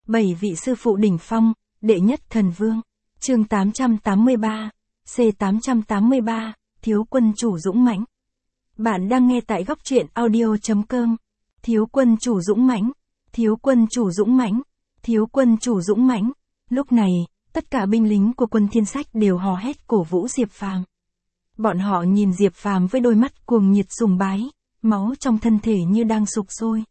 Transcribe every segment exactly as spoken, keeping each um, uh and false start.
Bảy vị sư phụ đỉnh phong, đệ nhất thần vương. Chương tám trăm tám mươi ba, C tám trăm tám mươi ba, Thiếu quân chủ dũng mãnh. Bạn đang nghe tại góc truyện audio.com. Thiếu quân chủ dũng mãnh, thiếu quân chủ dũng mãnh, thiếu quân chủ dũng mãnh. Lúc này, tất cả binh lính của quân Thiên Sách đều hò hét cổ vũ Diệp Phàm. Bọn họ nhìn Diệp Phàm với đôi mắt cuồng nhiệt sùng bái, máu trong thân thể như đang sục sôi.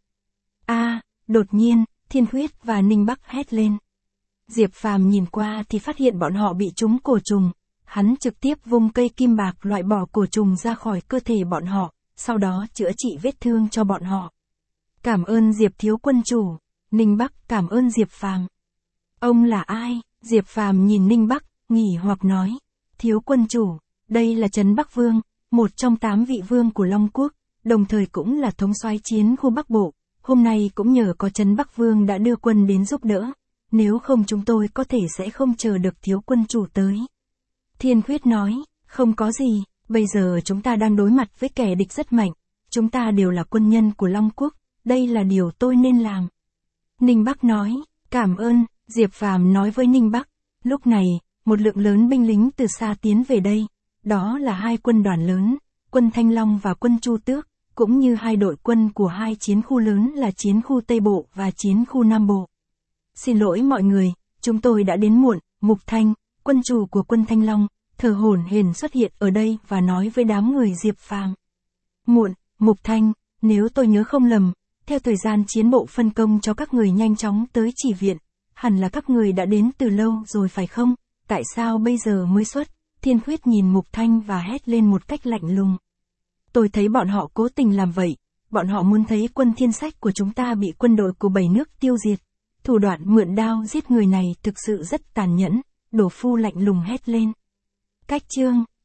A, đột nhiên, Thiên Huyết và Ninh Bắc hét lên. Diệp Phàm nhìn qua thì phát hiện bọn họ bị trúng cổ trùng, hắn trực tiếp vung cây kim bạc loại bỏ cổ trùng ra khỏi cơ thể bọn họ, sau đó chữa trị vết thương cho bọn họ. Cảm ơn Diệp thiếu quân chủ. Ninh Bắc cảm ơn Diệp Phàm. Ông là ai? Diệp Phàm nhìn Ninh Bắc, nghỉ hoặc nói. Thiếu quân chủ, đây là Trấn Bắc Vương, một trong tám vị vương của Long Quốc, đồng thời cũng là thống soái chiến khu Bắc Bộ. Hôm nay cũng nhờ có Trấn Bắc Vương đã đưa quân đến giúp đỡ, nếu không chúng tôi có thể sẽ không chờ được thiếu quân chủ tới. Thiên Huyết nói, không có gì, bây giờ chúng ta đang đối mặt với kẻ địch rất mạnh, chúng ta đều là quân nhân của Long Quốc, đây là điều tôi nên làm. Ninh Bắc nói, cảm ơn, Diệp Phàm nói với Ninh Bắc. Lúc này, một lượng lớn binh lính từ xa tiến về đây, đó là hai quân đoàn lớn, quân Thanh Long và quân Chu Tước, cũng như hai đội quân của hai chiến khu lớn là chiến khu Tây Bộ và chiến khu Nam Bộ. Xin lỗi mọi người, chúng tôi đã đến muộn. Mục Thanh, quân chủ của quân Thanh Long, thở hổn hển xuất hiện ở đây và nói với đám người Diệp Phàm. Muộn, Mục Thanh, nếu tôi nhớ không lầm, theo thời gian chiến bộ phân công cho các người nhanh chóng tới chỉ viện, hẳn là các người đã đến từ lâu rồi phải không? Tại sao bây giờ mới xuất? Thiên Huyết nhìn Mục Thanh và hét lên một cách lạnh lùng. Tôi thấy bọn họ cố tình làm vậy, bọn họ muốn thấy quân Thiên Sách của chúng ta bị quân đội của bảy nước tiêu diệt. Thủ đoạn mượn đao giết người này thực sự rất tàn nhẫn, Đổ Phu lạnh lùng hét lên. Cách chương,